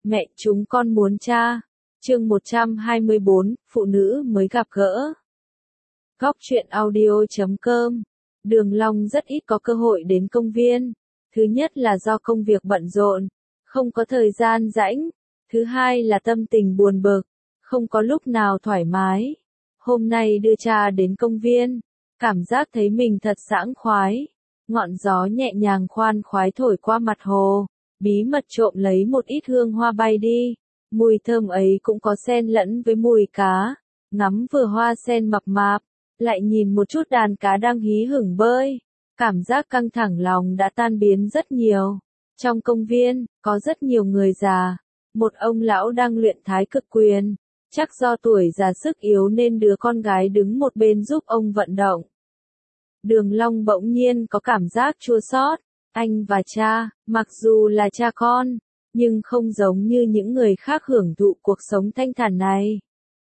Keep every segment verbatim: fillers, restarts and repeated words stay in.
Mẹ chúng con muốn cha. Chương một trăm hai mươi bốn, phụ nữ mới gặp gỡ. Góc truyện audio chấm com. Đường Long rất ít có cơ hội đến công viên. Thứ nhất là do công việc bận rộn, không có thời gian rảnh. Thứ hai là tâm tình buồn bực, không có lúc nào thoải mái. Hôm nay đưa cha đến công viên, cảm giác thấy mình thật sảng khoái. Ngọn gió nhẹ nhàng khoan khoái thổi qua mặt hồ, bí mật trộm lấy một ít hương hoa bay đi. Mùi thơm ấy cũng có xen lẫn với mùi cá. Ngắm vừa hoa sen mập mạp, lại nhìn một chút đàn cá đang hí hửng bơi. Cảm giác căng thẳng lòng đã tan biến rất nhiều. Trong công viên, có rất nhiều người già. Một ông lão đang luyện thái cực quyền. Chắc do tuổi già sức yếu nên đứa con gái đứng một bên giúp ông vận động. Đường Long bỗng nhiên có cảm giác chua xót. Anh và cha, mặc dù là cha con, nhưng không giống như những người khác hưởng thụ cuộc sống thanh thản này.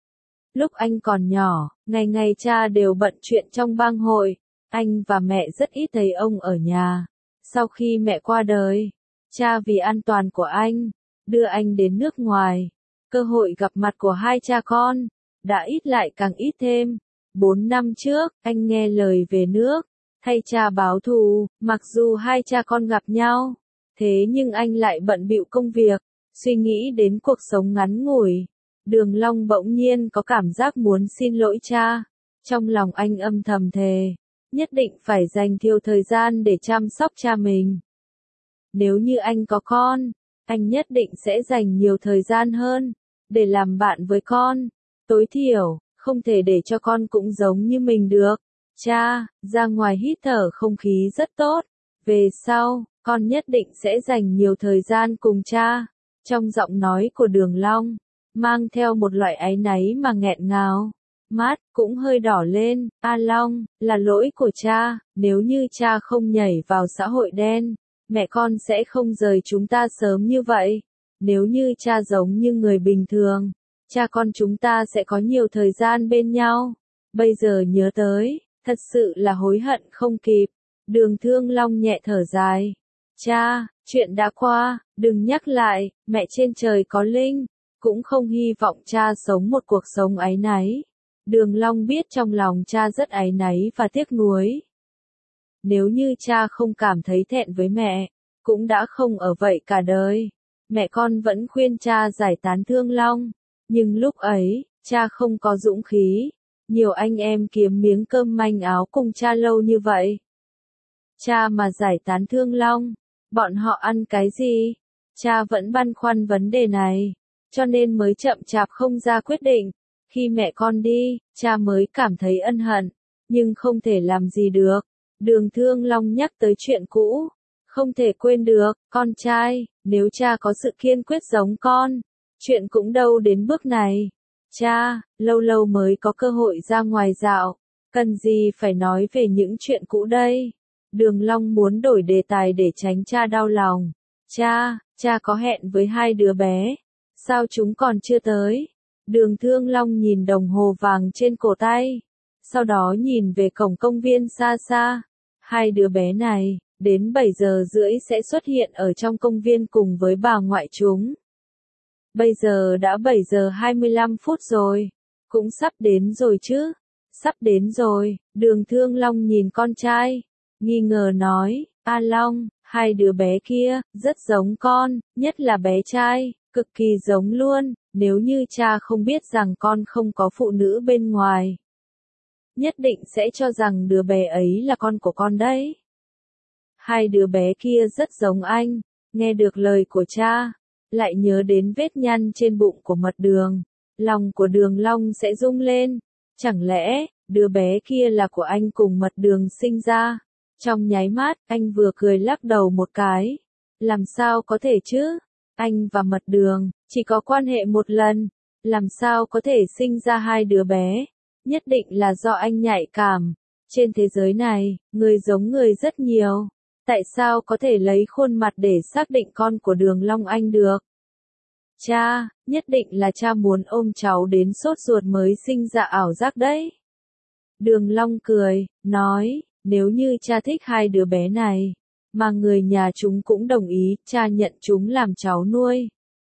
Lúc anh còn nhỏ, ngày ngày cha đều bận chuyện trong bang hội. Anh và mẹ rất ít thấy ông ở nhà. Sau khi mẹ qua đời, cha vì an toàn của anh, đưa anh đến nước ngoài. Cơ hội gặp mặt của hai cha con đã ít lại càng ít thêm. Bốn năm trước, anh nghe lời về nước, thay cha báo thù. Mặc dù hai cha con gặp nhau, thế nhưng anh lại bận bịu công việc, suy nghĩ đến cuộc sống ngắn ngủi. Đường Long bỗng nhiên có cảm giác muốn xin lỗi cha. Trong lòng anh âm thầm thề, nhất định phải dành nhiều thời gian để chăm sóc cha mình. Nếu như anh có con, anh nhất định sẽ dành nhiều thời gian hơn để làm bạn với con. Tối thiểu, không thể để cho con cũng giống như mình được. Cha, ra ngoài hít thở không khí rất tốt. Về sau, con nhất định sẽ dành nhiều thời gian cùng cha. Trong giọng nói của Đường Long, mang theo một loại áy náy mà nghẹn ngào. Mắt cũng hơi đỏ lên. A Long, là lỗi của cha. Nếu như cha không nhảy vào xã hội đen, mẹ con sẽ không rời chúng ta sớm như vậy. Nếu như cha giống như người bình thường, cha con chúng ta sẽ có nhiều thời gian bên nhau. Bây giờ nhớ tới, thật sự là hối hận không kịp. Đường Thương Long nhẹ thở dài. Cha, chuyện đã qua, đừng nhắc lại. Mẹ trên trời có linh, cũng không hy vọng cha sống một cuộc sống áy náy. Đường Long biết trong lòng cha rất áy náy và tiếc nuối. Nếu như cha không cảm thấy thẹn với mẹ, cũng đã không ở vậy cả đời. Mẹ con vẫn khuyên cha giải tán Thương Long, nhưng lúc ấy, cha không có dũng khí. Nhiều anh em kiếm miếng cơm manh áo cùng cha lâu như vậy. Cha mà giải tán Thương Long, bọn họ ăn cái gì? Cha vẫn băn khoăn vấn đề này, cho nên mới chậm chạp không ra quyết định. Khi mẹ con đi, cha mới cảm thấy ân hận, nhưng không thể làm gì được. Đường Thương Long nhắc tới chuyện cũ, không thể quên được. Con trai, nếu cha có sự kiên quyết giống con, chuyện cũng đâu đến bước này. Cha, lâu lâu mới có cơ hội ra ngoài dạo, cần gì phải nói về những chuyện cũ đây. Đường Long muốn đổi đề tài để tránh cha đau lòng. Cha, cha có hẹn với hai đứa bé, sao chúng còn chưa tới? Đường Thương Long nhìn đồng hồ vàng trên cổ tay, sau đó nhìn về cổng công viên xa xa. Hai đứa bé này, đến bảy giờ rưỡi sẽ xuất hiện ở trong công viên cùng với bà ngoại chúng. Bây giờ đã bảy giờ hai mươi lăm phút rồi, cũng sắp đến rồi chứ. Sắp đến rồi. Đường Thương Long nhìn con trai, nghi ngờ nói. A Long, hai đứa bé kia, rất giống con, nhất là bé trai, cực kỳ giống luôn. Nếu như cha không biết rằng con không có phụ nữ bên ngoài, nhất định sẽ cho rằng đứa bé ấy là con của con đấy. Hai đứa bé kia rất giống anh. Nghe được lời của cha, lại nhớ đến vết nhăn trên bụng của Mật Đường, lòng của Đường Long sẽ rung lên. Chẳng lẽ, đứa bé kia là của anh cùng Mật Đường sinh ra? Trong nháy mắt, anh vừa cười lắc đầu một cái. Làm sao có thể chứ? Anh và Mật Đường chỉ có quan hệ một lần, làm sao có thể sinh ra hai đứa bé? Nhất định là do anh nhạy cảm. Trên thế giới này, người giống người rất nhiều. Tại sao có thể lấy khuôn mặt để xác định con của Đường Long Anh được? Cha, nhất định là cha muốn ôm cháu đến sốt ruột mới sinh ra ảo giác đấy. Đường Long cười, nói, nếu như cha thích hai đứa bé này, mà người nhà chúng cũng đồng ý, cha nhận chúng làm cháu nuôi.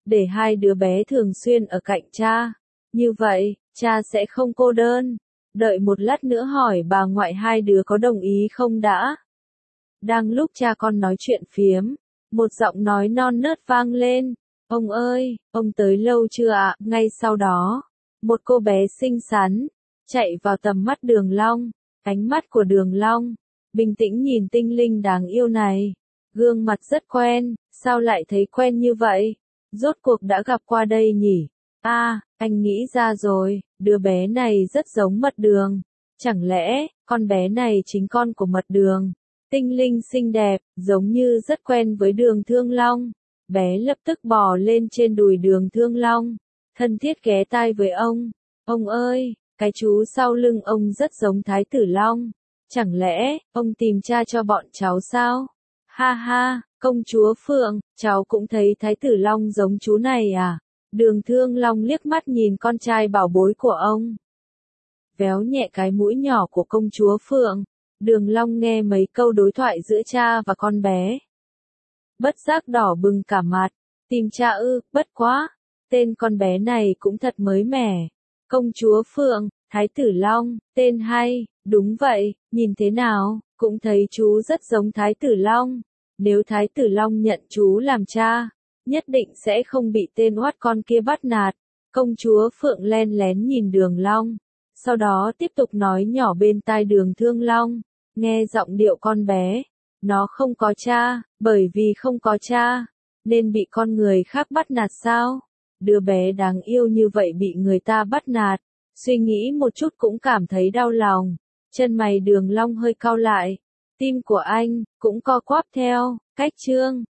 để hai đứa bé thường xuyên ở cạnh cha. Như vậy, cha sẽ không cô đơn. Đợi một lát nữa hỏi bà ngoại hai đứa có đồng ý không đã. Đang lúc cha con nói chuyện phiếm, một giọng nói non nớt vang lên. Ông ơi, ông tới lâu chưa ạ? Ngay sau đó, một cô bé xinh xắn, chạy vào tầm mắt Đường Long. Ánh mắt của Đường Long, bình tĩnh nhìn tinh linh đáng yêu này. Gương mặt rất quen, sao lại thấy quen như vậy? Rốt cuộc đã gặp qua đây nhỉ? À, anh nghĩ ra rồi, đứa bé này rất giống Mật Đường. Chẳng lẽ, con bé này chính con của Mật Đường? Tinh linh xinh đẹp, giống như rất quen với Đường Thương Long. Bé lập tức bò lên trên đùi Đường Thương Long, thân thiết ghé tai với ông. Ông ơi, cái chú sau lưng ông rất giống Thái tử Long. Chẳng lẽ, ông tìm cha cho bọn cháu sao? Ha ha, công chúa Phượng, cháu cũng thấy Thái tử Long giống chú này à? Đường Thương Long liếc mắt nhìn con trai bảo bối của ông. Véo nhẹ cái mũi nhỏ của công chúa Phượng. Đường Long nghe mấy câu đối thoại giữa cha và con bé. Bất giác đỏ bừng cả mặt. Tìm cha ư, bất quá. Tên con bé này cũng thật mới mẻ. Công chúa Phượng, Thái tử Long, tên hay, đúng vậy, nhìn thế nào, cũng thấy chú rất giống Thái tử Long. Nếu Thái tử Long nhận chú làm cha, nhất định sẽ không bị tên oát con kia bắt nạt. Công chúa Phượng len lén nhìn Đường Long, sau đó tiếp tục nói nhỏ bên tai Đường Thương Long, nghe giọng điệu con bé. Nó không có cha, bởi vì không có cha, nên bị con người khác bắt nạt sao? Đứa bé đáng yêu như vậy bị người ta bắt nạt, suy nghĩ một chút cũng cảm thấy đau lòng. Chân mày Đường Long hơi cau lại, tim của anh cũng co quắp theo. Cách chương